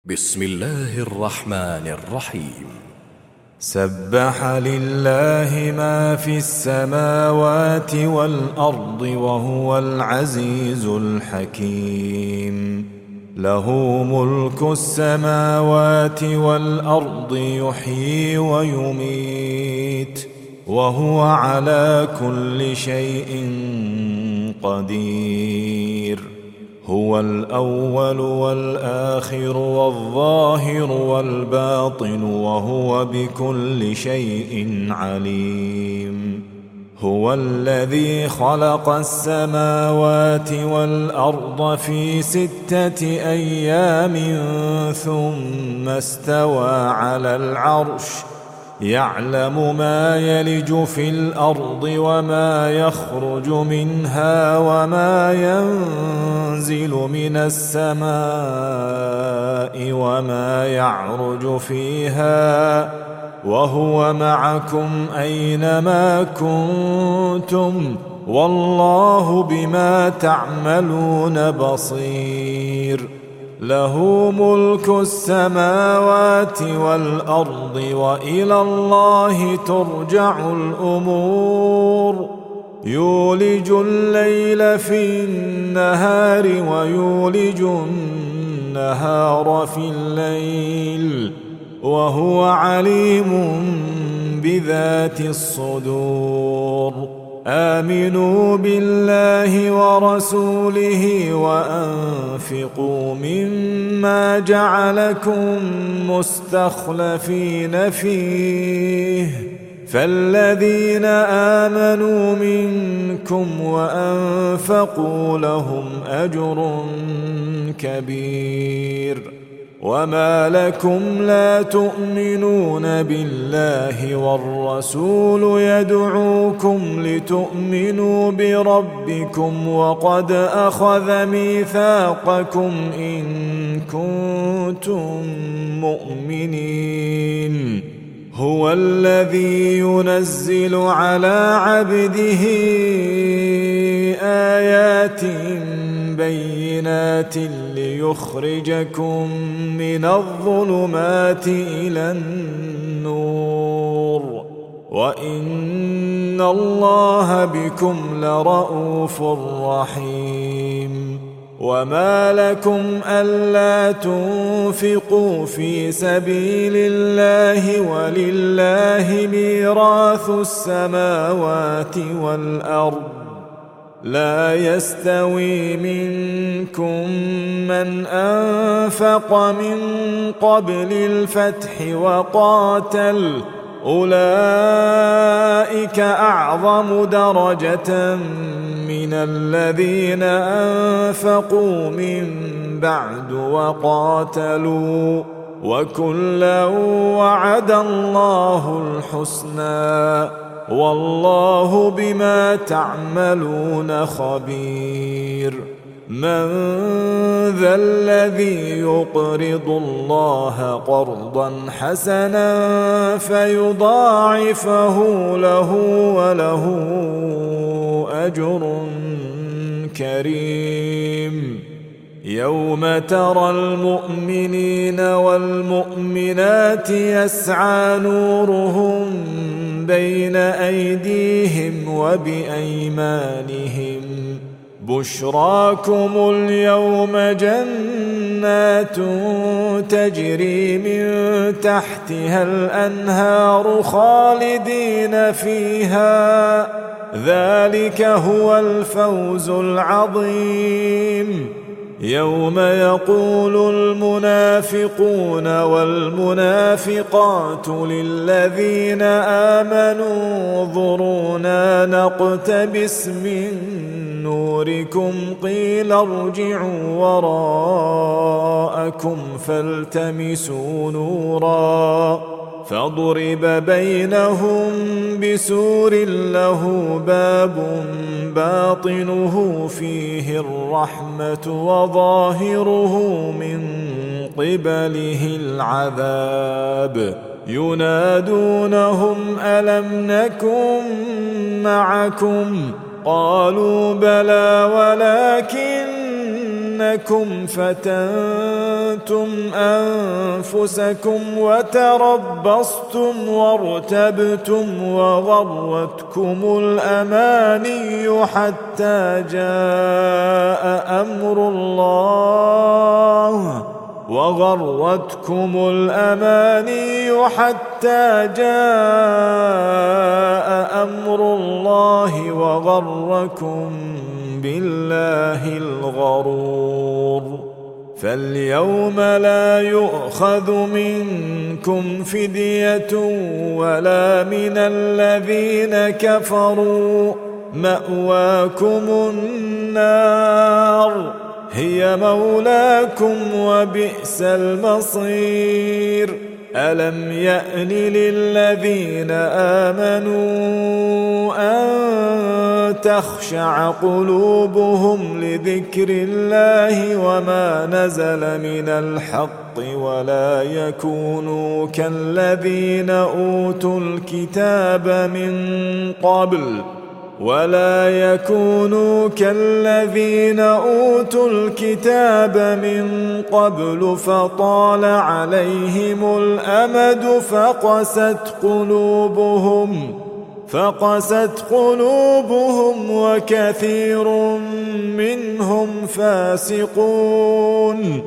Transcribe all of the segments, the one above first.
بسم الله الرحمن الرحيم. سبح لله ما في السماوات والأرض وهو العزيز الحكيم. له ملك السماوات والأرض يحيي ويميت وهو على كل شيء قدير. هو الأول والآخر والظاهر والباطن وهو بكل شيء عليم. هو الذي خلق السماوات والأرض في 6 أيام ثم استوى على العرش يعلم ما يلج في الأرض وما يخرج منها وما ينزل من السماء وما يعرج فيها وهو معكم أينما كنتم والله بما تعملون بصير. له ملك السماوات والأرض وإلى الله ترجع الأمور. يولج الليل في النهار ويولج النهار في الليل وهو عليم بذات الصدور. آمنوا بالله ورسوله وأنفقوا مما جعلكم مستخلفين فيه فالذين آمنوا منكم وأنفقوا لهم أجر كبير. وما لكم لا تؤمنون بالله والرسول يدعوكم لتؤمنوا بربكم وقد أخذ ميثاقكم إن كنتم مؤمنين. هو الذي ينزل على عبده آيات بينات ليخرجكم من الظلمات إلى النور وإن الله بكم لرءوف رحيم. وما لكم ألا تنفقوا في سبيل الله ولله ميراث السماوات والأرض لا يستوي منكم من أنفق من قبل الفتح وقاتل أولئك أعظم درجة من الذين أنفقوا من بعد وقاتلوا وكلا وعد الله الحسنى والله بما تعملون خبير. من ذا الذي يقرض الله قرضا حسنا فيضاعفه له وله أجر كريم. يوم ترى المؤمنين والمؤمنات يسعى نورهم بين أيديهم وبأيمانهم بشراكم اليوم جنات تجري من تحتها الأنهار خالدين فيها ذلك هو الفوز العظيم. يوم يقول المنافقون والمنافقات للذين آمنوا انظرونا نقتبس من نوركم قيل ارجعوا وراءكم فالتمسوا نورا فضرب بينهم بسور له باب باطنه فيه الرحمة وظاهره من قبله العذاب. ينادونهم ألم نكن معكم قالوا بلى ولكنكم فتنتم فتنتم أنفسكم وتربصتم وارتبتم وغرتكم الأماني حتى جاء أمر الله وغركم بالله الغرور. فاليوم لا يؤخذ منكم فدية ولا من الذين كفروا، مأواكم النار هي مولاكم وبئس المصير. ألم يأن للذين آمنوا أن تخشع قلوبهم لذكر الله وما نزل من الحق ولا يكونوا كالذين أوتوا الكتاب من قبل فطال عليهم الأمد فقست قلوبهم وكثير منهم فاسقون.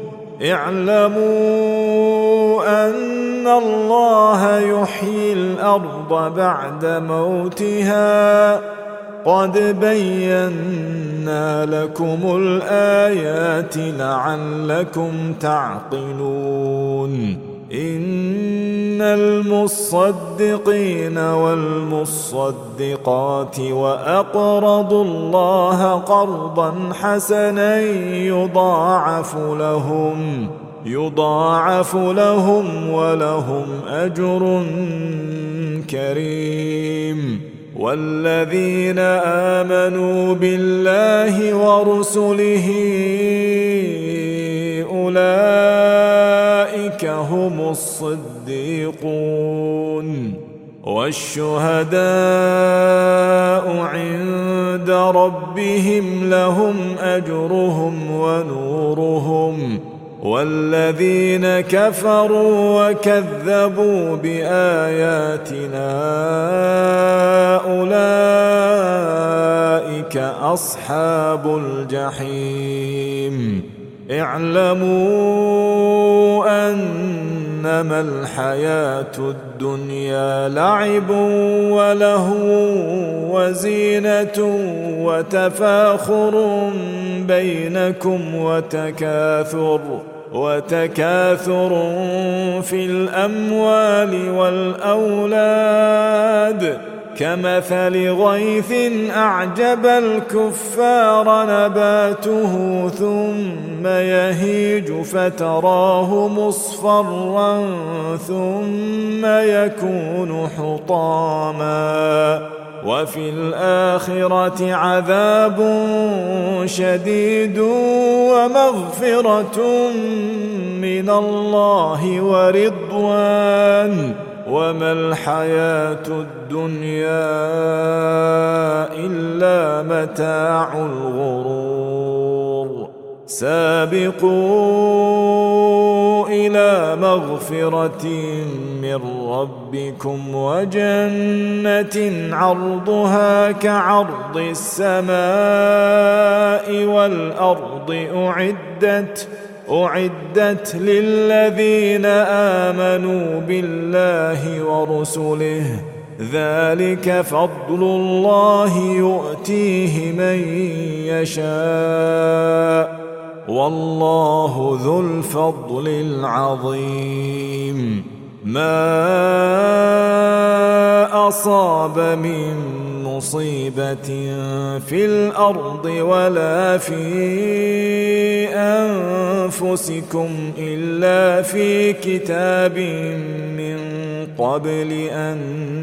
اعلموا أن الله يحيي الأرض بعد موتها، قد بينا لكم الآيات لعلكم تعقلون. إن المصدقين والمصدقات وأقرضوا الله قرضا حسنا يضاعف لهم ولهم أجر كريم. والذين آمنوا بالله ورسله أولئك هم الصديقون والشهداء عند ربهم لهم أجرهم ونورهم. والذين كفروا وكذبوا بآياتنا أولئك أصحاب الجحيم. اعلموا أنما الحياة الدنيا لعب ولهو وزينة وتفاخر بينكم وتكاثر في الأموال والأولاد كمثل غيث أعجب الكفار نباته ثم يهيج فتراه مصفرا ثم يكون حطاما، وفي الآخرة عذاب شديد ومغفرة من الله ورضوان، وما الحياة الدنيا إلا متاع الغرور. سابقوا إلى مغفرة من ربكم وجنة عرضها كعرض السماء والأرض أعدت للذين آمنوا بالله ورسله، ذلك فضل الله يؤتيه من يشاء والله ذو الفضل العظيم. ما أصاب من مصيبة في الأرض ولا في أنفسكم إلا في كتاب من قبل أن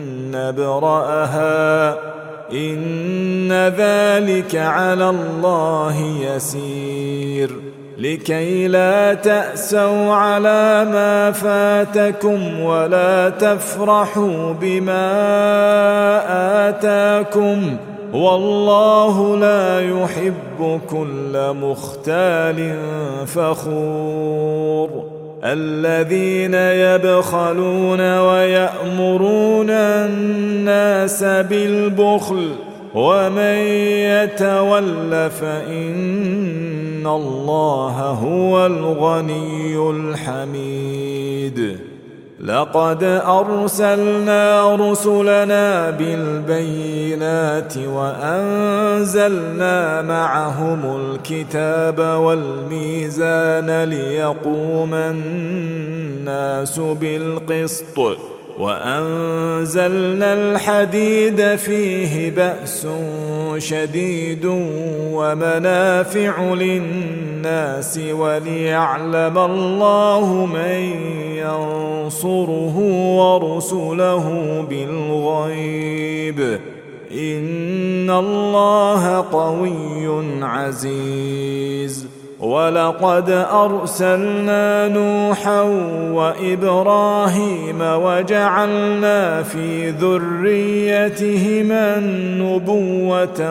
نبرأها، إن ذلك على الله يسير. لكي لا تأسوا على ما فاتكم ولا تفرحوا بما آتاكم، والله لا يحب كل مختال فخور الذين يبخلون ويأمرون الناس بالبخل ومن يتول فإن الله هو الغني الحميد لقد أرسلنا رسلنا بالبينات وأنزلنا معهم الكتاب والميزان ليقوم الناس بالقسط وأنزلنا الحديد فيه بأس شديد ومنافع للناس وليعلم الله من ينصره ورسله بالغيب إن الله قوي عزيز ولقد أرسلنا نوحا وإبراهيم وجعلنا في ذريتهما النبوة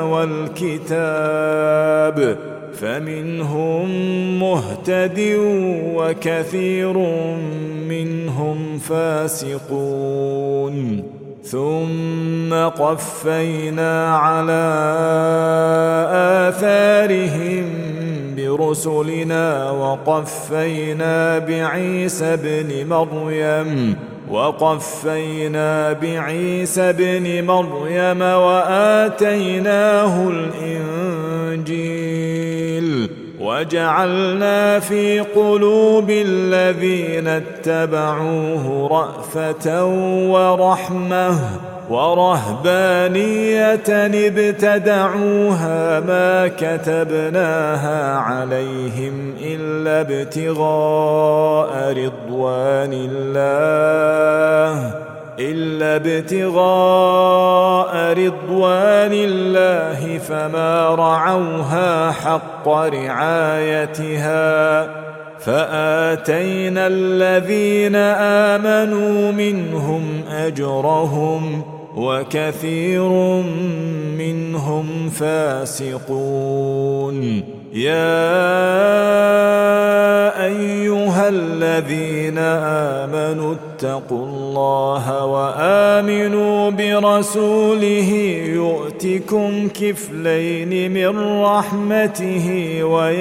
والكتاب فمنهم مهتد وكثير منهم فاسقون ثم قفينا على آثارهم برسلنا وقفينا بعيسى بن مريم وآتيناه الإنجيل وجعلنا في قلوب الذين اتبعوه رأفة ورحمة ورهبانية ابتدعوها ما كتبناها عليهم إلا ابتغاء رضوان الله فما رعوها حق رعايتها فآتينا الذين آمنوا منهم أجرهم وكثير منهم فاسقون يا أيها الذين آمنوا اتقوا الله وآمنوا برسوله يؤتكم كفلين من رحمته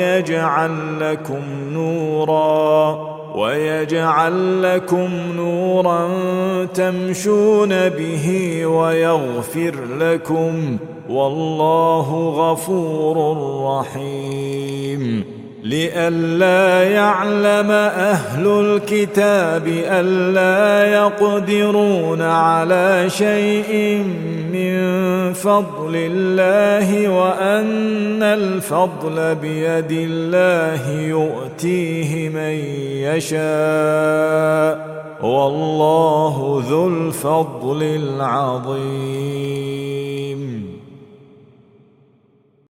ويجعل لكم نورا تمشون به ويغفر لكم والله غفور رحيم لئلا يعلم أهل الكتاب ألا يقدرون على شيء من فضل الله وأن الفضل بيد الله يؤتيه من يشاء والله ذو الفضل العظيم